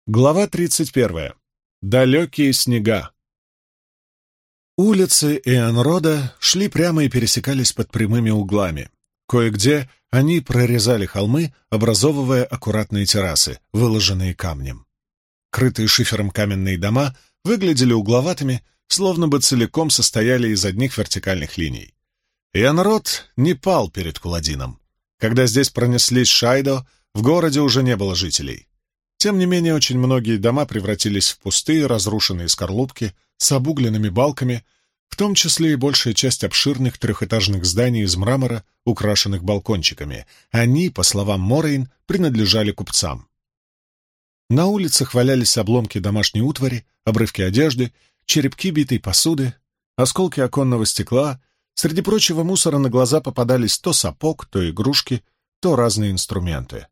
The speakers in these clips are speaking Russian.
Глава 31. Далекие снега. Улицы Эанрода шли прямо и пересекались под прямыми углами. Кое-где они прорезали холмы, образовывая аккуратные террасы, выложенные камнем. Крытые шифером каменные дома выглядели угловатыми, словно бы целиком состояли из одних вертикальных линий. Эанрод не пал перед Куладином. Когда здесь пронеслись Шайдо, в городе уже не было жителей. Тем не менее, очень многие дома превратились в пустые, разрушенные скорлупки с обугленными балками, в том числе и большая часть обширных трехэтажных зданий из мрамора, украшенных балкончиками. Они, по словам Морейн, принадлежали купцам. На улицах валялись обломки домашней утвари, обрывки одежды, черепки битой посуды, осколки оконного стекла. Среди прочего мусора на глаза попадались то сапог, то игрушки, то разные инструменты.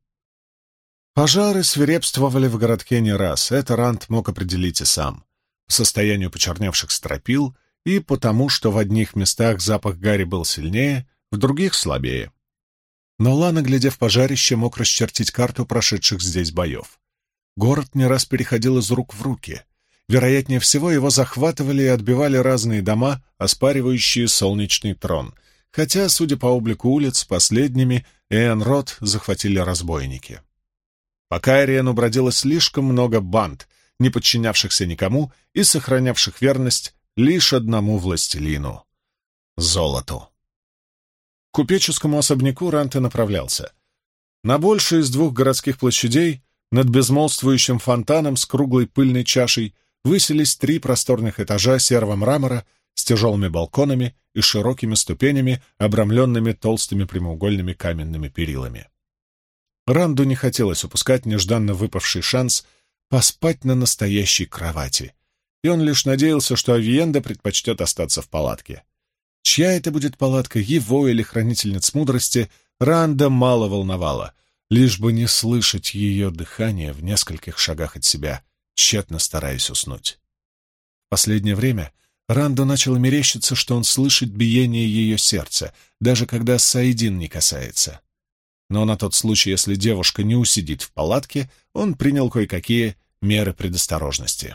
Пожары свирепствовали в городке не раз, это Ранд мог определить и сам, по состоянию почерневших стропил и потому, что в одних местах запах гари был сильнее, в других — слабее. Но Лана, глядя в пожарище, мог расчертить карту прошедших здесь боев. Город не раз переходил из рук в руки. Вероятнее всего, его захватывали и отбивали разные дома, оспаривающие солнечный трон, хотя, судя по облику улиц, последними Эанрод захватили разбойники. По Кайриену бродило слишком много банд, не подчинявшихся никому и сохранявших верность лишь одному властелину — золоту. К купеческому особняку Ранд и направлялся. На большей из двух городских площадей, над безмолвствующим фонтаном с круглой пыльной чашей, высились 3 просторных этажа серого мрамора с тяжелыми балконами и широкими ступенями, обрамленными толстыми прямоугольными каменными перилами. Ранду не хотелось упускать нежданно выпавший шанс поспать на настоящей кровати, и он лишь надеялся, что Авиенда предпочтет остаться в палатке. Чья это будет палатка, его или хранительниц мудрости, Ранда мало волновало, лишь бы не слышать ее дыхание в нескольких шагах от себя, тщетно стараясь уснуть. В последнее время Ранду начало мерещиться, что он слышит биение ее сердца, даже когда Саидин не касается. Но на тот случай, если девушка не усидит в палатке, он принял кое-какие меры предосторожности.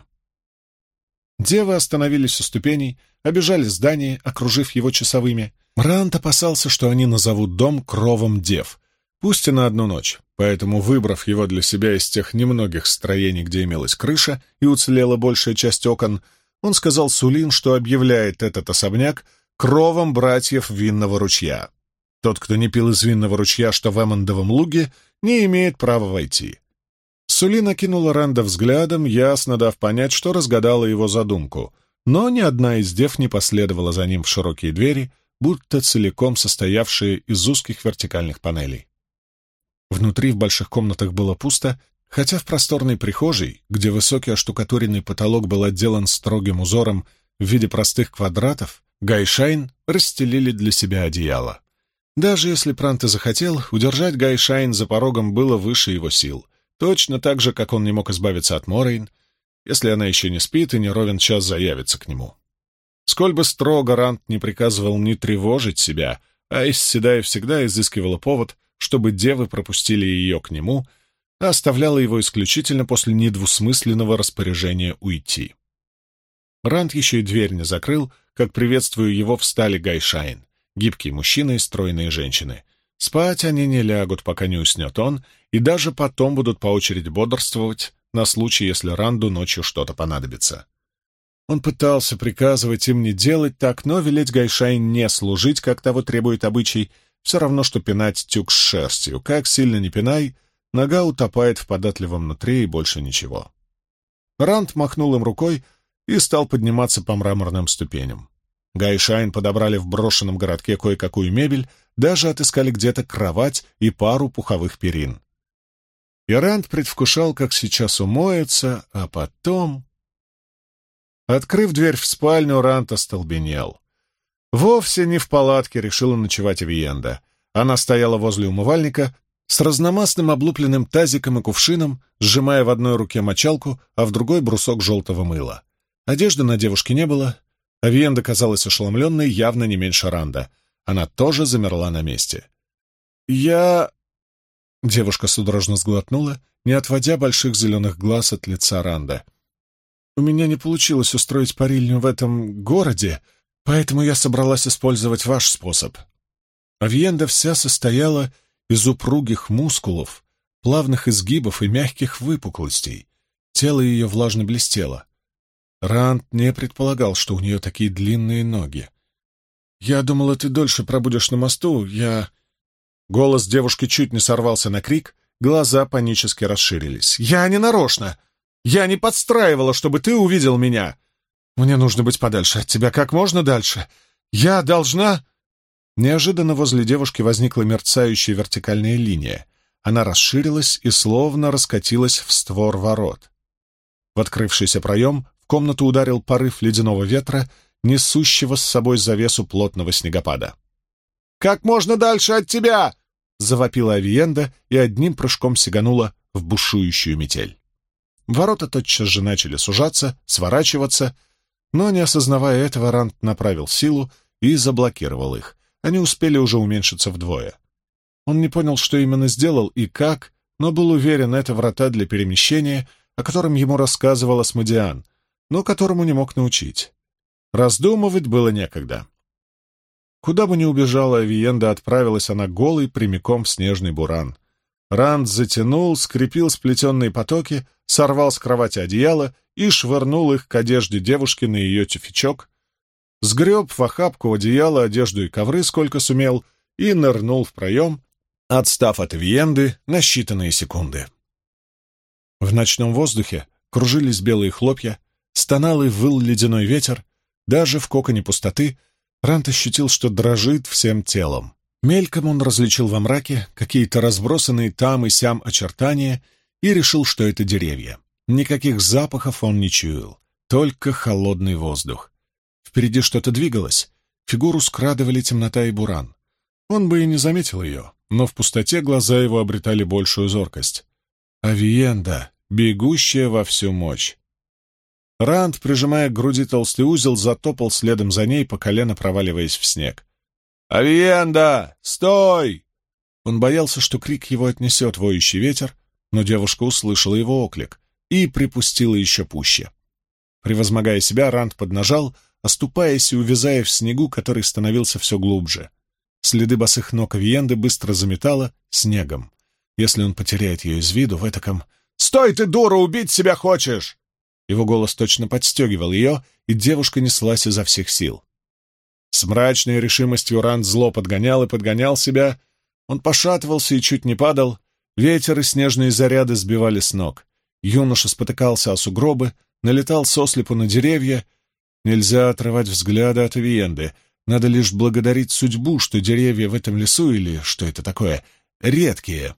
Девы остановились у ступеней, обежали здание, окружив его часовыми. Ранд опасался, что они назовут дом кровом дев, пусть и на одну ночь, поэтому, выбрав его для себя из тех немногих строений, где имелась крыша и уцелела большая часть окон, он сказал Сулин, что объявляет этот особняк кровом братьев Винного ручья. Тот, кто не пил из винного ручья, что в Эммондовом луге, не имеет права войти. Сулин окинула Ранда взглядом, ясно дав понять, что разгадала его задумку, но ни одна из дев не последовала за ним в широкие двери, будто целиком состоявшие из узких вертикальных панелей. Внутри в больших комнатах было пусто, хотя в просторной прихожей, где высокий оштукатуренный потолок был отделан строгим узором в виде простых квадратов, Гайшайн расстелили для себя одеяло. Даже если Прант и захотел, удержать Гайшайн за порогом было выше его сил, точно так же, как он не мог избавиться от Морейн, если она еще не спит и не ровен час заявится к нему. Сколь бы строго Ранд не приказывал не тревожить себя, а Эйс Седай всегда изыскивала повод, чтобы девы пропустили ее к нему, а оставляла его исключительно после недвусмысленного распоряжения уйти. Ранд еще и дверь не закрыл, как, приветствуя его, встали Гайшайн. Гибкие мужчины и стройные женщины. Спать они не лягут, пока не уснет он, и даже потом будут по очереди бодрствовать на случай, если Ранду ночью что-то понадобится. Он пытался приказывать им не делать так, но велеть Гайшайн не служить, как того требует обычай, все равно, что пинать тюк с шерстью. Как сильно не пинай, нога утопает в податливом нутре и больше ничего. Ранд махнул им рукой и стал подниматься по мраморным ступеням. Гайшайн подобрали в брошенном городке кое-какую мебель, даже отыскали где-то кровать и пару пуховых перин. И Ранд предвкушал, как сейчас умоется, а потом... Открыв дверь в спальню, Ранд остолбенел. Вовсе не в палатке решила ночевать Авиенда. Она стояла возле умывальника с разномастным облупленным тазиком и кувшином, сжимая в одной руке мочалку, а в другой брусок желтого мыла. Одежды на девушке не было. Авиенда казалась ошеломленной, явно не меньше Ранда. Она тоже замерла на месте. «Я...» Девушка судорожно сглотнула не отводя больших зеленых глаз от лица Ранда. «У меня не получилось устроить парильню в этом городе, поэтому я собралась использовать ваш способ». Авиенда вся состояла из упругих мускулов, плавных изгибов и мягких выпуклостей. Тело ее влажно блестело. Ранд не предполагал, что у нее такие длинные ноги. «Я думала, ты дольше пробудешь на мосту, Голос девушки чуть не сорвался на крик, глаза панически расширились. «Я не нарочно! Я не подстраивала, чтобы ты увидел меня! Мне нужно быть подальше от тебя, как можно дальше! Я должна...» Неожиданно возле девушки возникла мерцающая вертикальная линия. Она расширилась и словно раскатилась в створ ворот. В открывшийся проем в комнату ударил порыв ледяного ветра, несущего с собой завесу плотного снегопада. «Как можно дальше от тебя!» — завопила Авиенда и одним прыжком сиганула в бушующую метель. Ворота тотчас же начали сужаться, сворачиваться, но, не осознавая этого, Ранд направил силу и заблокировал их. Они успели уже уменьшиться вдвое. Он не понял, что именно сделал и как, но был уверен, это врата для перемещения, о котором ему рассказывал Асмодиан, но которому не мог научить. Раздумывать было некогда. Куда бы ни убежала Авиенда, отправилась она голой прямиком в снежный буран. Ранд затянул, скрепил сплетенные потоки, сорвал с кровати одеяло и швырнул их к одежде девушки на ее тюфячок, сгреб в охапку одеяло, одежду и ковры, сколько сумел, и нырнул в проем, отстав от Авиенды на считанные секунды. В ночном воздухе кружились белые хлопья, стонал и выл ледяной ветер. Даже в коконе пустоты Ранд ощутил, что дрожит всем телом. Мельком он различил во мраке какие-то разбросанные там и сям очертания и решил, что это деревья. Никаких запахов он не чуял, только холодный воздух. Впереди что-то двигалось, фигуру скрадывали темнота и буран. Он бы и не заметил ее, но в пустоте глаза его обретали большую зоркость. Авиенда, бегущая во всю мощь. Ранд, прижимая к груди толстый узел, затопал следом за ней, по колено проваливаясь в снег. «Авиенда! Стой!» Он боялся, что крик его отнесет воющий ветер, но девушка услышала его оклик и припустила еще пуще. Превозмогая себя, Ранд поднажал, оступаясь и увязая в снегу, который становился все глубже. Следы босых ног Авиенды быстро заметало снегом. Если он потеряет ее из виду в этаком «Стой ты, дура, убить себя хочешь!» Его голос точно подстегивал ее, и девушка неслась изо всех сил. С мрачной решимостью Ранд зло подгонял и подгонял себя. Он пошатывался и чуть не падал. Ветер и снежные заряды сбивали с ног. Юноша спотыкался о сугробы, налетал сослепу на деревья. Нельзя отрывать взгляда от Авиенды. Надо лишь благодарить судьбу, что деревья в этом лесу, или что это такое, редкие.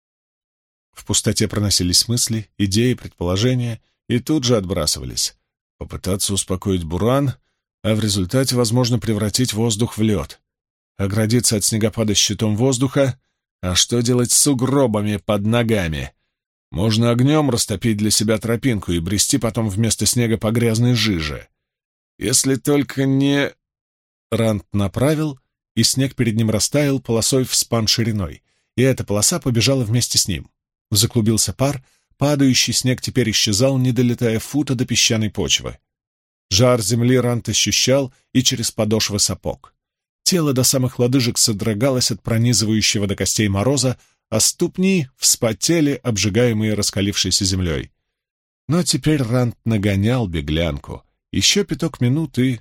В пустоте проносились мысли, идеи, предположения, и тут же отбрасывались. Попытаться успокоить буран, а в результате, возможно, превратить воздух в лед. Оградиться от снегопада щитом воздуха, а что делать с сугробами под ногами? Можно огнем растопить для себя тропинку и брести потом вместо снега по грязной жиже. Если только не... Ранд направил, и снег перед ним растаял полосой в спан шириной, и эта полоса побежала вместе с ним. Заклубился пар, падающий снег теперь исчезал, не долетая фута до песчаной почвы. Жар земли Ранд ощущал и через подошвы сапог. Тело до самых лодыжек содрогалось от пронизывающего до костей мороза, а ступни вспотели, обжигаемые раскалившейся землей. Но теперь Ранд нагонял беглянку. Еще пяток минут и...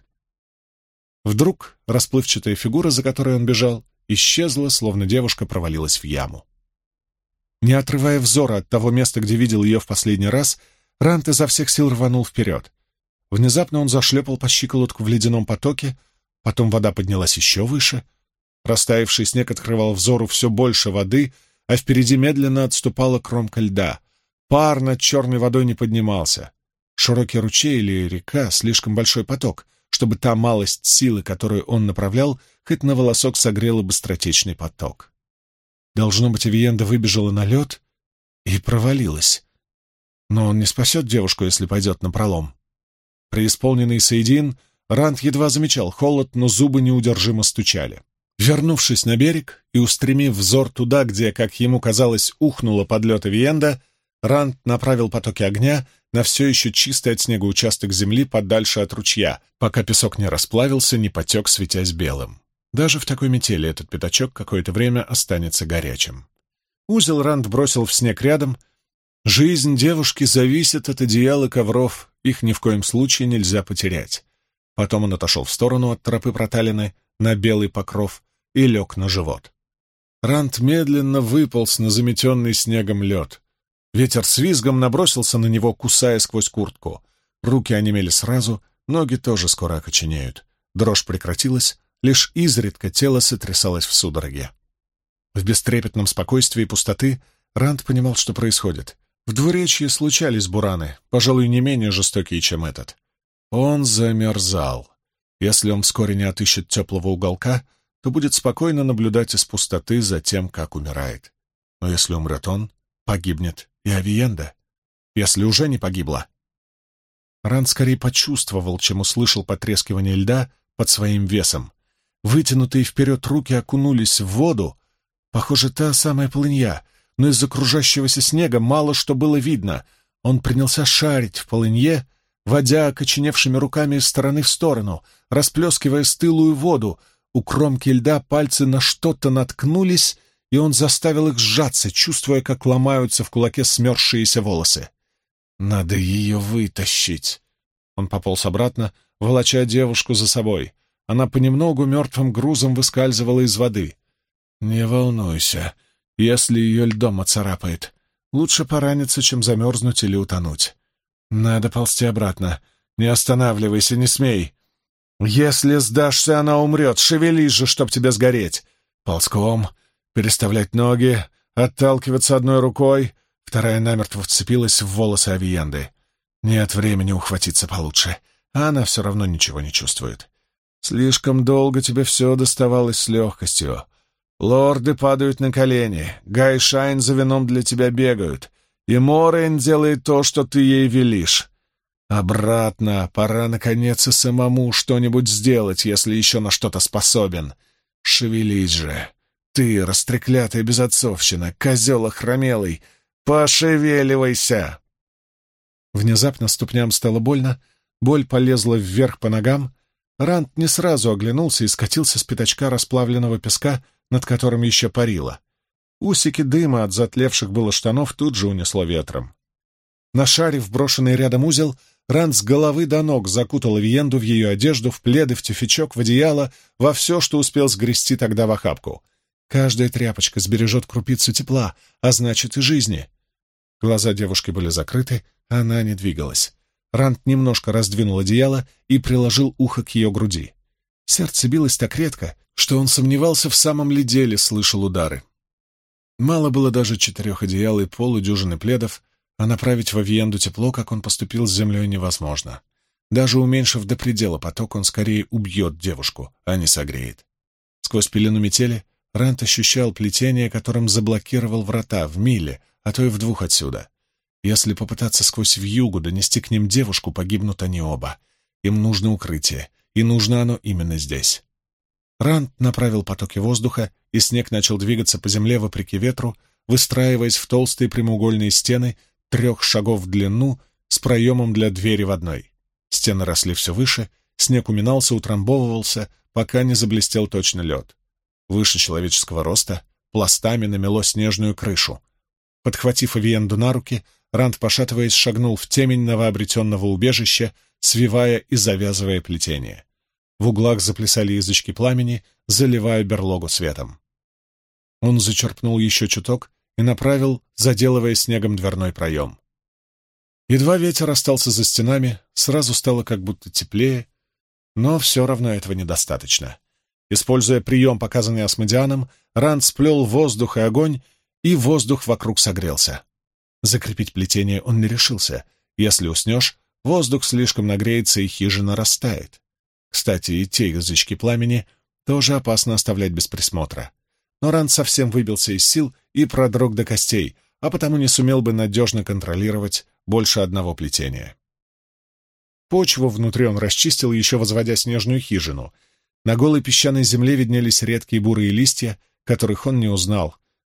Вдруг расплывчатая фигура, за которой он бежал, исчезла, словно девушка провалилась в яму. Не отрывая взора от того места, где видел ее в последний раз, Ранд изо всех сил рванул вперед. Внезапно он зашлепал по щиколотку в ледяном потоке, потом вода поднялась еще выше. Растаявший снег открывал взору все больше воды, а впереди медленно отступала кромка льда. Пар над черной водой не поднимался. Широкий ручей или река — слишком большой поток, чтобы та малость силы, которую он направлял, хоть на волосок согрела быстротечный поток. Должно быть, Авиенда выбежала на лед и провалилась. Но он не спасет девушку, если пойдет напролом. Преисполненный Сейдин, Ранд едва замечал холод, но зубы неудержимо стучали. Вернувшись на берег и устремив взор туда, где, как ему казалось, ухнула под лед Авиенда, Ранд направил потоки огня на все еще чистый от снега участок земли подальше от ручья, пока песок не расплавился, не потек, светясь белым. Даже в такой метели этот пятачок какое-то время останется горячим. Узел Ранд бросил в снег рядом. Жизнь девушки зависит от одеял и ковров, их ни в коем случае нельзя потерять. Потом он отошел в сторону от тропы проталины на белый покров и лег на живот. Ранд медленно выполз на заметенный снегом лед. Ветер с визгом набросился на него, кусая сквозь куртку. Руки онемели сразу, ноги тоже скоро окоченеют. Дрожь прекратилась, лишь изредка тело сотрясалось в судороге. В бестрепетном спокойствии пустоты Ранд понимал, что происходит. В двуречье случались бураны, пожалуй, не менее жестокие, чем этот. Он замерзал. Если он вскоре не отыщет теплого уголка, то будет спокойно наблюдать из пустоты за тем, как умирает. Но если умрет он, погибнет и Авиенда. Если уже не погибла. Ранд скорее почувствовал, чем услышал потрескивание льда под своим весом. Вытянутые вперед руки окунулись в воду. Похоже, та самая полынья, но из-за кружащегося снега мало что было видно. Он принялся шарить в полынье, водя окоченевшими руками из стороны в сторону, расплескивая стылую воду. У кромки льда пальцы на что-то наткнулись, и он заставил их сжаться, чувствуя, как ломаются в кулаке смерзшиеся волосы. «Надо ее вытащить!» Он пополз обратно, волоча девушку за собой. Она понемногу мертвым грузом выскальзывала из воды. «Не волнуйся, если ее льдом оцарапает. Лучше пораниться, чем замерзнуть или утонуть. Надо ползти обратно. Не останавливайся, не смей. Если сдашься, она умрет. Шевелись же, чтоб тебе сгореть. Ползком, переставлять ноги, отталкиваться одной рукой». Вторая намертво вцепилась в волосы Авиенды. Нет времени ухватиться получше. А она все равно ничего не чувствует. Слишком долго тебе все доставалось с легкостью. Лорды падают на колени, Гайшайн за вином для тебя бегают, и Морейн делает то, что ты ей велишь. Обратно, пора, наконец, и самому что-нибудь сделать, если еще на что-то способен. Шевелись же. Ты, растреклятая безотцовщина, козел охромелый, пошевеливайся!» Внезапно ступням стало больно, боль полезла вверх по ногам. Ранд не сразу оглянулся и скатился с пятачка расплавленного песка, над которым еще парило. Усики дыма от затлевших было штанов тут же унесло ветром. Нашарив брошенный рядом узел, Ранд с головы до ног закутал Авиенду в ее одежду, в пледы, в тюфячок, в одеяло, во все, что успел сгрести тогда в охапку. Каждая тряпочка сбережет крупицу тепла, а значит и жизни. Глаза девушки были закрыты, а она не двигалась. Ранд немножко раздвинул одеяло и приложил ухо к ее груди. Сердце билось так редко, что он сомневался, в самом ли деле слышал удары. Мало было даже 4 одеял и полудюжины пледов, а направить в Авиенду тепло, как он поступил с землей, невозможно. Даже уменьшив до предела поток, он скорее убьет девушку, а не согреет. Сквозь пелену метели Ранд ощущал плетение, которым заблокировал врата в миле, а то и в 2 отсюда. Если попытаться сквозь вьюгу донести к ним девушку, погибнут они оба. Им нужно укрытие, и нужно оно именно здесь. Ранд направил потоки воздуха, и снег начал двигаться по земле вопреки ветру, выстраиваясь в толстые прямоугольные стены 3 шагов в длину с проемом для двери в одной. Стены росли все выше, снег уминался, утрамбовывался, пока не заблестел точно лед. Выше человеческого роста пластами намело снежную крышу. Подхватив Авиенду на руки, Ранд, пошатываясь, шагнул в темень новообретенного убежища, свивая и завязывая плетение. В углах заплясали язычки пламени, заливая берлогу светом. Он зачерпнул еще чуток и направил, заделывая снегом дверной проем. Едва ветер остался за стенами, сразу стало как будто теплее, но все равно этого недостаточно. Используя прием, показанный Асмодианом, Ранд сплел воздух и огонь, и воздух вокруг согрелся. Закрепить плетение он не решился. Если уснешь, воздух слишком нагреется, и хижина растает. Кстати, и те язычки пламени тоже опасно оставлять без присмотра. Но Ранд совсем выбился из сил и продрог до костей, а потому не сумел бы надежно контролировать больше одного плетения. Почву внутри он расчистил, еще возводя снежную хижину. На голой песчаной земле виднелись редкие бурые листья, которых он не узнал.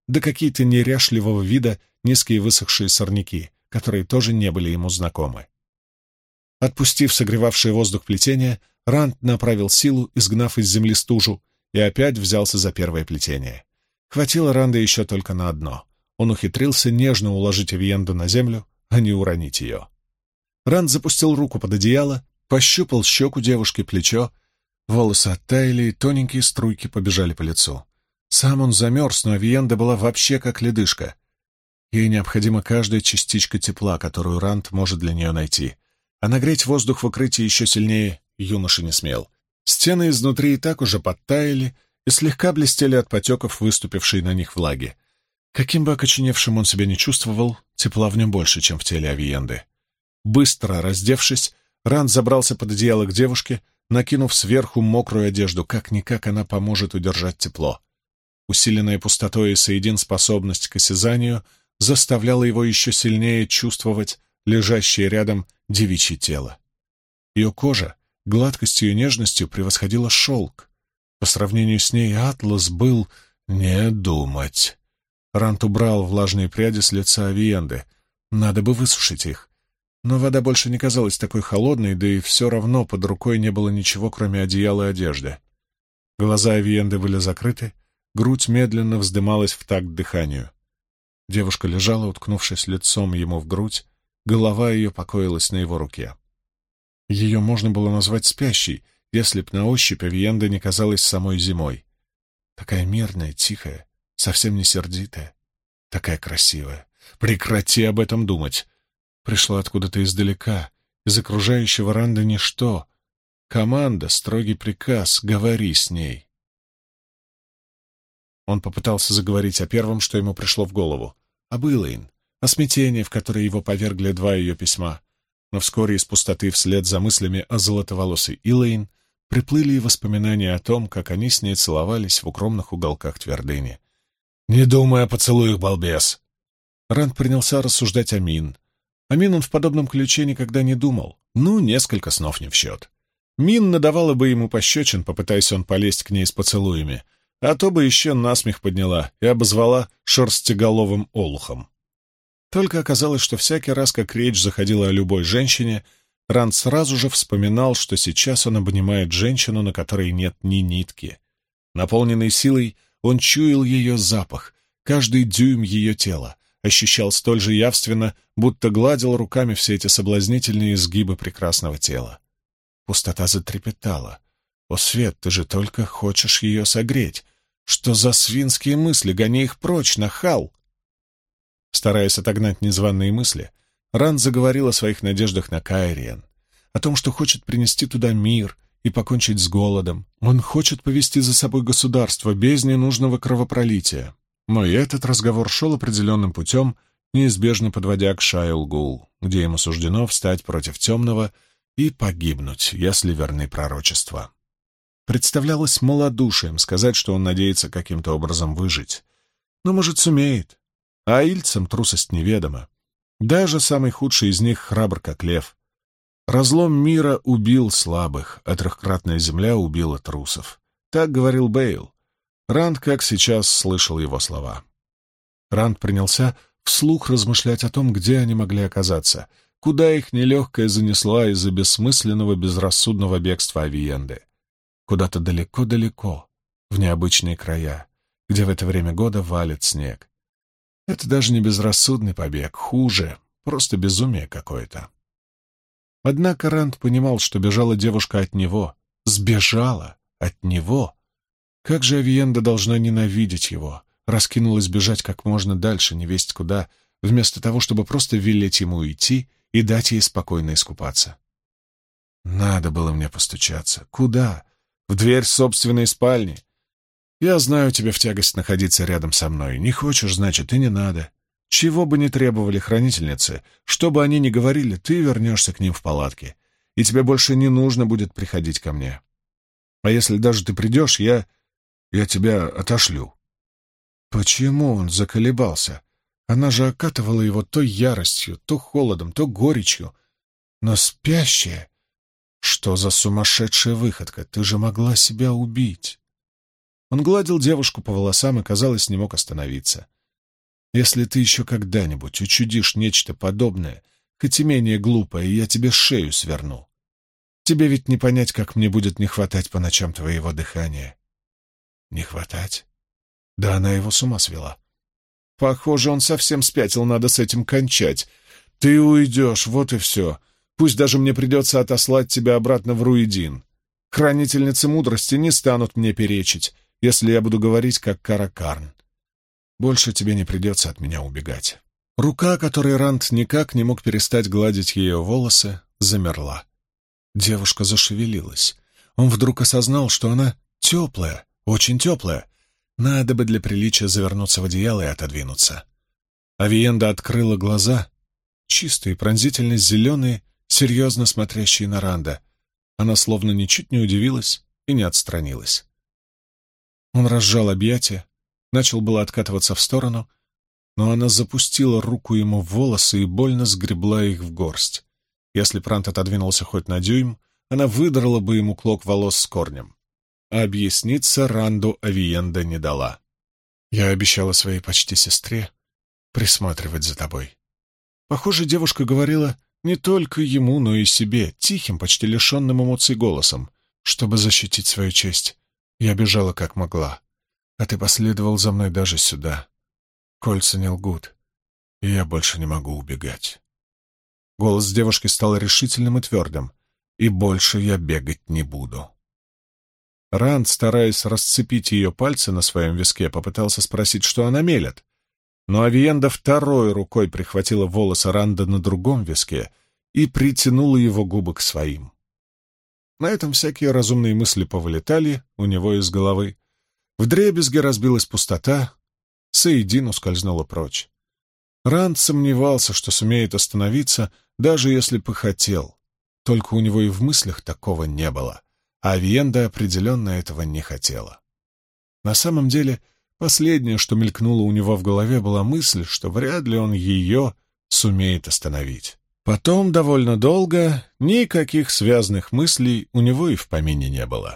да какие-то неряшливого вида низкие высохшие сорняки, которые тоже не были ему знакомы. Отпустив согревавшее воздух плетение, Ранд направил силу, изгнав из земли стужу, и опять взялся за первое плетение. Хватило Ранда еще только на одно. Он ухитрился нежно уложить Авиенду на землю, а не уронить ее. Ранд запустил руку под одеяло, пощупал щеку девушки, плечо. Волосы оттаяли, и тоненькие струйки побежали по лицу. Сам он замерз, но Авиенда была вообще как ледышка. Ей необходима каждая частичка тепла, которую Ранд может для нее найти. А нагреть воздух в укрытии еще сильнее юноша не смел. Стены изнутри и так уже подтаяли и слегка блестели от потеков, выступившей на них влаги. Каким бы окоченевшим он себя не чувствовал, тепла в нем больше, чем в теле Авиенды. Быстро раздевшись, Ранд забрался под одеяло к девушке, накинув сверху мокрую одежду. Как-никак она поможет удержать тепло. Усиленная пустотой и соедин способность к осязанию заставляла его еще сильнее чувствовать лежащее рядом девичье тело. Ее кожа гладкостью и нежностью превосходила шелк. По сравнению с ней атлас был не думать. Ранд убрал влажные пряди с лица Авиенды. Надо бы высушить их. Но вода больше не казалась такой холодной, да и все равно под рукой не было ничего, кроме одеяла и одежды. Глаза Авиенды были закрыты, грудь медленно вздымалась в такт дыханию. Девушка лежала, уткнувшись лицом ему в грудь, голова ее покоилась на его руке. Ее можно было назвать спящей, если б на ощупь Авиенда не казалась самой зимой. Такая мирная, тихая, совсем не сердитая, такая красивая. Прекрати об этом думать. Пришла откуда-то издалека, из окружающего Ранда ничто. Команда, строгий приказ, говори с ней. Он попытался заговорить о первом, что ему пришло в голову, об Илэйн, о смятении, в которое его повергли два ее письма. Но вскоре из пустоты вслед за мыслями о золотоволосой Илэйн приплыли и воспоминания о том, как они с ней целовались в укромных уголках твердыни. «Не думай о поцелуях, балбес!» Ранд принялся рассуждать о Мин. О Мин он в подобном ключе никогда не думал. Несколько снов не в счет. Мин надавала бы ему пощечин, попытаясь он полезть к ней с поцелуями, а то бы еще насмех подняла и обозвала шерстеголовым олухом. Только оказалось, что всякий раз, как речь заходила о любой женщине, Ранд сразу же вспоминал, что сейчас он обнимает женщину, на которой нет ни нитки. Наполненный силой, он чуял ее запах, каждый дюйм ее тела, ощущал столь же явственно, будто гладил руками все эти соблазнительные изгибы прекрасного тела. Пустота затрепетала. «О, Свет, ты же только хочешь ее согреть! Что за свинские мысли? Гони их прочь, нахал!» Стараясь отогнать незваные мысли, Ранд заговорил о своих надеждах на Кайриен, о том, что хочет принести туда мир и покончить с голодом. Он хочет повести за собой государство без ненужного кровопролития. Но и этот разговор шел определенным путем, неизбежно подводя к Шайл-Гул, где ему суждено встать против темного и погибнуть, если верны пророчества. Представлялось малодушием сказать, что он надеется каким-то образом выжить. Но, может, сумеет. А ильцам трусость неведома. Даже самый худший из них храбр, как лев. Разлом мира убил слабых, а трехкратная земля убила трусов. Так говорил Бейл. Ранд, как сейчас, слышал его слова. Ранд принялся вслух размышлять о том, где они могли оказаться, куда их нелегкая занесла из-за бессмысленного безрассудного бегства Авиенды. Куда-то далеко-далеко, в необычные края, где в это время года валит снег. Это даже не безрассудный побег, хуже, просто безумие какое-то. Однако Ранд понимал, что бежала девушка от него, сбежала от него. Как же Авиенда должна ненавидеть его, раскинулась бежать как можно дальше, невесть куда, вместо того, чтобы просто велеть ему уйти и дать ей спокойно искупаться. Надо было мне постучаться. Куда? В дверь собственной спальни. Я знаю, тебе в тягость находиться рядом со мной. Не хочешь, значит, и не надо. Чего бы ни требовали хранительницы, что бы они ни говорили, ты вернешься к ним в палатке, и тебе больше не нужно будет приходить ко мне. А если даже ты придешь, я тебя отошлю». Почему он заколебался? Она же окатывала его то яростью, то холодом, то горечью. Но спящая... Что за сумасшедшая выходка? Ты же могла себя убить. Он гладил девушку по волосам и, казалось, не мог остановиться. Если ты еще когда-нибудь учудишь нечто подобное, хоть и менее глупое, я тебе шею сверну. Тебе ведь не понять, как мне будет не хватать по ночам твоего дыхания». «Не хватать?» Да она его с ума свела. Похоже, он совсем спятил, надо с этим кончать. Ты уйдешь, вот и все. Пусть даже мне придется отослать тебя обратно в Руидин. Хранительницы мудрости не станут мне перечить, если я буду говорить, как Каракарн. Больше тебе не придется от меня убегать». Рука, которой Ранд никак не мог перестать гладить ее волосы, замерла. Девушка зашевелилась. Он вдруг осознал, что она теплая, очень теплая. Надо бы для приличия завернуться в одеяло и отодвинуться. Авиенда открыла глаза, чистые, пронзительно зеленые, серьезно смотрящие на Ранда. Она словно ничуть не удивилась и не отстранилась. Он разжал объятия, начал было откатываться в сторону, но она запустила руку ему в волосы и больно сгребла их в горсть. Если б Ранд отодвинулся хоть на дюйм, она выдрала бы ему клок волос с корнем. А объясниться Ранду Авиенда не дала. «Я обещала своей почти сестре присматривать за тобой». Похоже, девушка говорила не только ему, но и себе, тихим, почти лишенным эмоций голосом. «Чтобы защитить свою честь, я бежала как могла, а ты последовал за мной даже сюда. Кольца не лгут, и я больше не могу убегать». Голос девушки стал решительным и твердым. «И больше я бегать не буду». Ранд, стараясь расцепить ее пальцы на своем виске, попытался спросить, что она мелет. Но Авиенда второй рукой прихватила волосы Ранда на другом виске и притянула его губы к своим. На этом всякие разумные мысли повылетали у него из головы. Вдребезги разбилась пустота, Саидин ускользнула прочь. Ранд сомневался, что сумеет остановиться, даже если бы хотел. Только у него и в мыслях такого не было. А Авиенда определенно этого не хотела. На самом деле, последнее, что мелькнуло у него в голове, была мысль, что вряд ли он ее сумеет остановить. Потом, довольно долго, никаких связанных мыслей у него и в помине не было.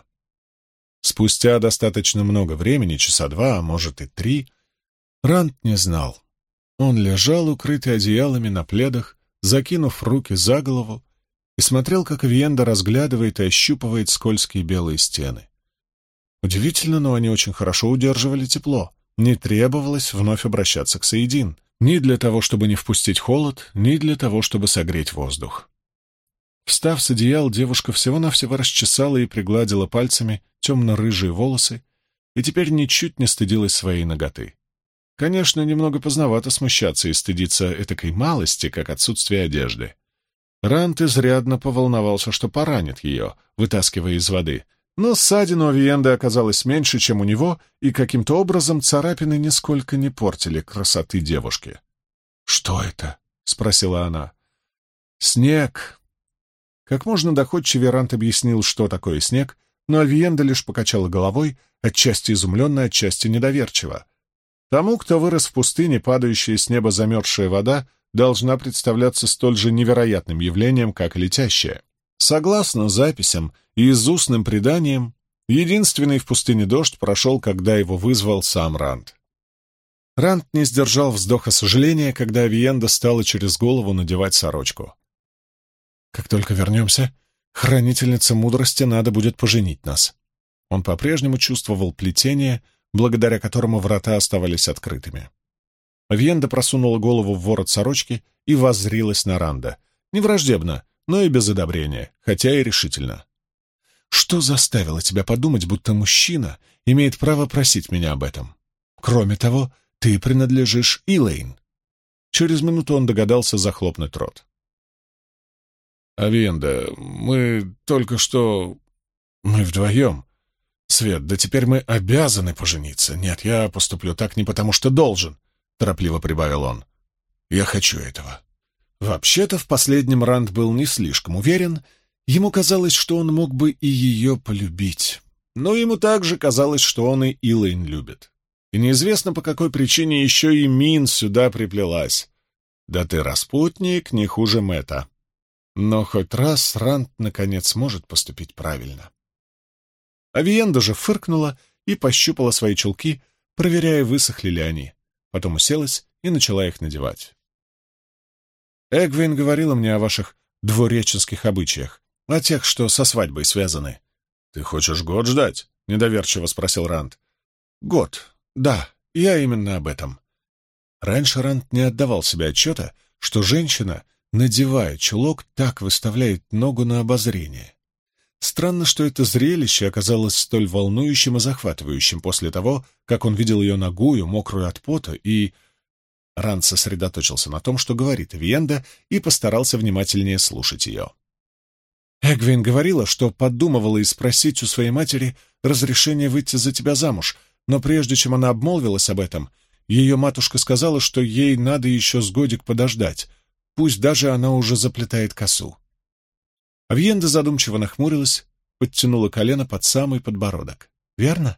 Спустя достаточно много времени, часа 2, а может и 3, Ранд не знал. Он лежал, укрытый одеялами на пледах, закинув руки за голову, и смотрел, как Авиенда разглядывает и ощупывает скользкие белые стены. Удивительно, но они очень хорошо удерживали тепло. Не требовалось вновь обращаться к Саидин. Ни для того, чтобы не впустить холод, ни для того, чтобы согреть воздух. Встав с одеял, девушка всего-навсего расчесала и пригладила пальцами темно-рыжие волосы и теперь ничуть не стыдилась своей наготы. Конечно, немного поздновато смущаться и стыдиться этакой малости, как отсутствие одежды. Ранд изрядно поволновался, что поранит ее, вытаскивая из воды, но ссадин у Авиенды оказалось меньше, чем у него, и каким-то образом царапины нисколько не портили красоты девушки. «Что это?» — спросила она. «Снег». Как можно доходчивее Ранд объяснил, что такое снег, но Авиенда лишь покачала головой, отчасти изумленно, отчасти недоверчиво. Тому, кто вырос в пустыне, падающая с неба замерзшая вода должна представляться столь же невероятным явлением, как летящая. Согласно записям и из устным преданиям, единственный в пустыне дождь прошел, когда его вызвал сам Ранд. Ранд не сдержал вздоха сожаления, когда Авиенда стала через голову надевать сорочку. «Как только вернемся, хранительнице мудрости надо будет поженить нас». Он по-прежнему чувствовал плетение, благодаря которому врата оставались открытыми. Авиенда просунула голову в ворот сорочки и воззрилась на Ранда. Не враждебно, но и без одобрения, хотя и решительно. «Что заставило тебя подумать, будто мужчина имеет право просить меня об этом? Кроме того, ты принадлежишь Илэйн». Через минуту он догадался захлопнуть рот. «Авиенда, мы только что... Мы вдвоем. Свет, да теперь мы обязаны пожениться. Нет, я поступлю так не потому, что должен», — торопливо прибавил он. «Я хочу этого». Вообще-то в последнем Ранд был не слишком уверен. Ему казалось, что он мог бы и ее полюбить. Но ему также казалось, что он и Илэйн любит. И неизвестно, по какой причине еще и Мин сюда приплелась. Да ты распутник не хуже Мэтта. Но хоть раз Ранд наконец сможет поступить правильно. Авиенда же фыркнула и пощупала свои чулки, проверяя, высохли ли они. Потом уселась и начала их надевать. «Эгвин говорила мне о ваших двуреченских обычаях, о тех, что со свадьбой связаны». «Ты хочешь год ждать?» — недоверчиво спросил Ранд. «Год, да, я именно об этом». Раньше Ранд не отдавал себе отчета, что женщина, надевая чулок, так выставляет ногу на обозрение. Странно, что это зрелище оказалось столь волнующим и захватывающим после того, как он видел ее нагую, мокрую от пота, и... Ранд сосредоточился на том, что говорит Авиенда, и постарался внимательнее слушать ее. «Эгвин говорила, что подумывала и спросить у своей матери разрешение выйти за тебя замуж, но прежде чем она обмолвилась об этом, ее матушка сказала, что ей надо еще с годик подождать, пусть даже она уже заплетает косу». Авиенда задумчиво нахмурилась, подтянула колено под самый подбородок. «Верно?»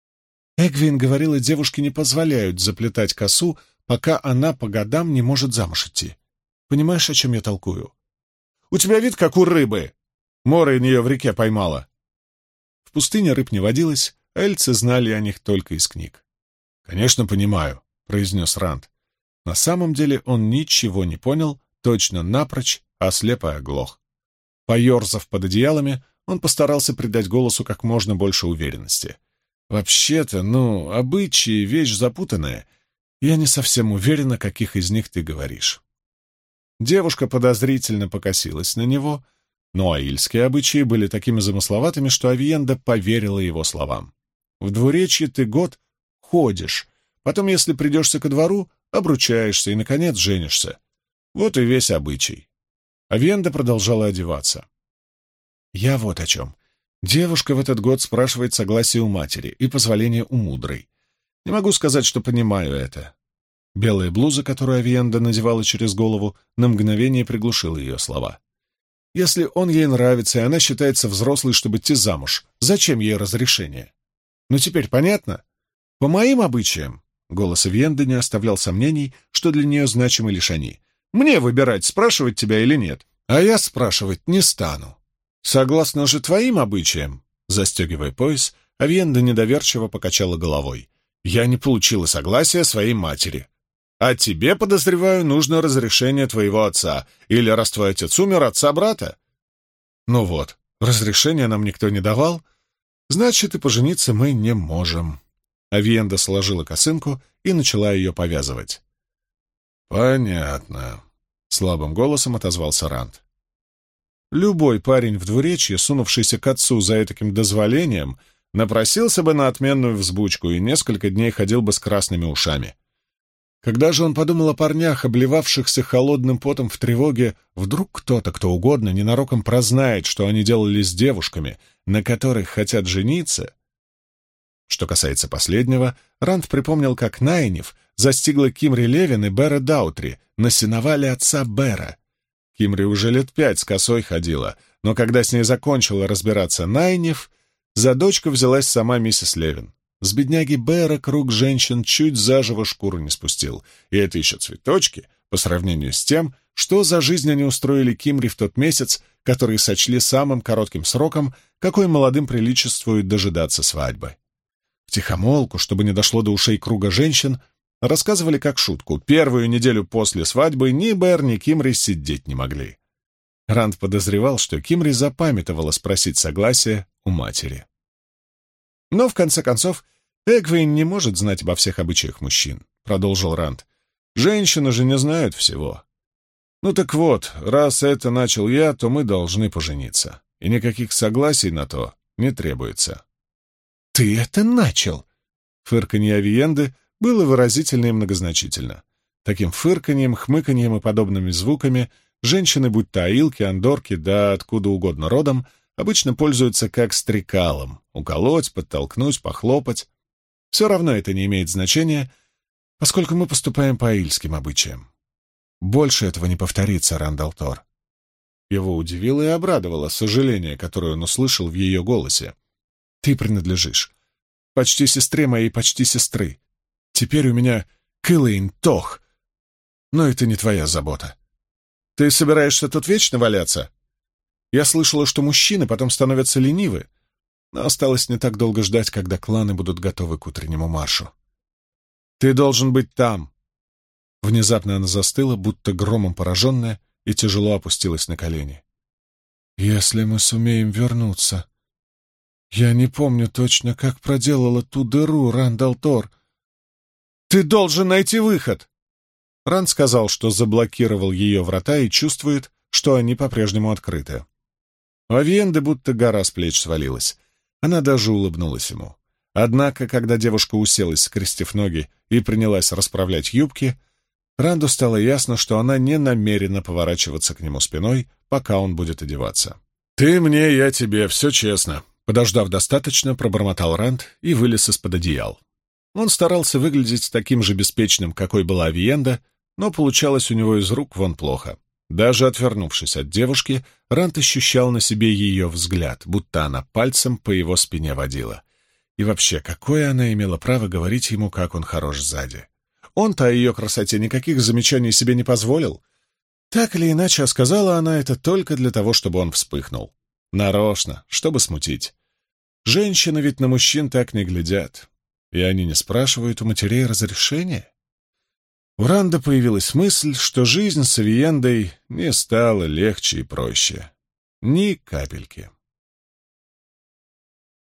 Эгвин говорила, девушке не позволяют заплетать косу, пока она по годам не может замуж идти. Понимаешь, о чем я толкую? «У тебя вид, как у рыбы!» Морейн ее в реке поймала. В пустыне рыб не водилось, а эльцы знали о них только из книг. «Конечно, понимаю», — произнес Ранд. На самом деле он ничего не понял, точно напрочь, а слепо оглох. Поерзав под одеялами, он постарался придать голосу как можно больше уверенности. «Вообще-то, обычаи — вещь запутанная. Я не совсем уверена, каких из них ты говоришь». Девушка подозрительно покосилась на него, но аильские обычаи были такими замысловатыми, что Авиенда поверила его словам. «В двуречье ты год ходишь, потом, если придешься ко двору, обручаешься и, наконец, женишься. Вот и весь обычай». Авиенда продолжала одеваться. «Я вот о чем. Девушка в этот год спрашивает согласие у матери и позволение у мудрой. Не могу сказать, что понимаю это». Белая блуза, которую Авиенда надевала через голову, на мгновение приглушила ее слова. «Если он ей нравится, и она считается взрослой, чтобы идти замуж, зачем ей разрешение? Ну, теперь понятно? По моим обычаям...» Голос Авиенды не оставлял сомнений, что для нее значимы лишь они. «Мне выбирать, спрашивать тебя или нет, а я спрашивать не стану. Согласно же твоим обычаям...» Застегивая пояс, Авиенда недоверчиво покачала головой. «Я не получила согласия своей матери. А тебе, подозреваю, нужно разрешение твоего отца, или, раз твой отец умер, отца брата. Ну вот, разрешения нам никто не давал, значит, и пожениться мы не можем». Авиенда сложила косынку и начала ее повязывать. «Понятно», — слабым голосом отозвался Ранд. Любой парень в двуречье, сунувшийся к отцу за этаким дозволением, напросился бы на отменную взбучку и несколько дней ходил бы с красными ушами. Когда же он подумал о парнях, обливавшихся холодным потом в тревоге, вдруг кто-то, кто угодно, ненароком прознает, что они делали с девушками, на которых хотят жениться. Что касается последнего, Ранд припомнил, как Найниф застигла Кимри Левин и Бера Даутри на сеновале отца Бера. Кимри уже лет 5 с косой ходила, но когда с ней закончила разбираться Найниф, за дочку взялась сама миссис Левин. С бедняги Бера круг женщин чуть заживо шкуру не спустил, и это еще цветочки по сравнению с тем, что за жизнь они устроили Кимри в тот месяц, который сочли самым коротким сроком, какой молодым приличествует дожидаться свадьбы. Втихомолку, чтобы не дошло до ушей круга женщин, рассказывали как шутку: первую неделю после свадьбы ни Бер, ни Кимри сидеть не могли. Ранд подозревал, что Кимри запамятовала спросить согласия у матери. Но, в конце концов, Эгвин не может знать обо всех обычаях мужчин, — продолжил Ранд. Женщины же не знают всего. Ну так вот, раз это начал я, то мы должны пожениться. И никаких согласий на то не требуется. «Ты это начал!» Фырканье Авиенды было выразительно и многозначительно. Таким фырканьем, хмыканьем и подобными звуками женщины, будь то аилки, андорки, да откуда угодно родом, обычно пользуются как стрекалом — уколоть, подтолкнуть, похлопать. Все равно это не имеет значения, поскольку мы поступаем по аильским обычаям. Больше этого не повторится, Рандалтор. Его удивило и обрадовало сожаление, которое он услышал в ее голосе. Ты принадлежишь почти сестре моей почти сестры. Теперь у меня Кылэйн Тох. Но это не твоя забота. Ты собираешься тут вечно валяться? Я слышала, что мужчины потом становятся ленивы, но осталось не так долго ждать, когда кланы будут готовы к утреннему маршу. Ты должен быть там. Внезапно она застыла, будто громом пораженная, и тяжело опустилась на колени. «Если мы сумеем вернуться... Я не помню точно, как проделала ту дыру, Рандал Тор. Ты должен найти выход!» Ранд сказал, что заблокировал ее врата и чувствует, что они по-прежнему открыты. У Авиенды будто гора с плеч свалилась. Она даже улыбнулась ему. Однако, когда девушка уселась, скрестив ноги, и принялась расправлять юбки, Ранду стало ясно, что она не намерена поворачиваться к нему спиной, пока он будет одеваться. «Ты мне, я тебе, все честно», — подождав достаточно, пробормотал Ранд и вылез из-под одеял. Он старался выглядеть таким же беспечным, какой была Авиенда, но получалось у него из рук вон плохо. Даже отвернувшись от девушки, Ранд ощущал на себе ее взгляд, будто она пальцем по его спине водила. И вообще, какое она имела право говорить ему, как он хорош сзади? Он-то о ее красоте никаких замечаний себе не позволил. Так или иначе, сказала она это только для того, чтобы он вспыхнул. Нарочно, чтобы смутить. Женщины ведь на мужчин так не глядят. И они не спрашивают у матерей разрешения? У Ранда появилась мысль, что жизнь с Авиендой не стала легче и проще. Ни капельки.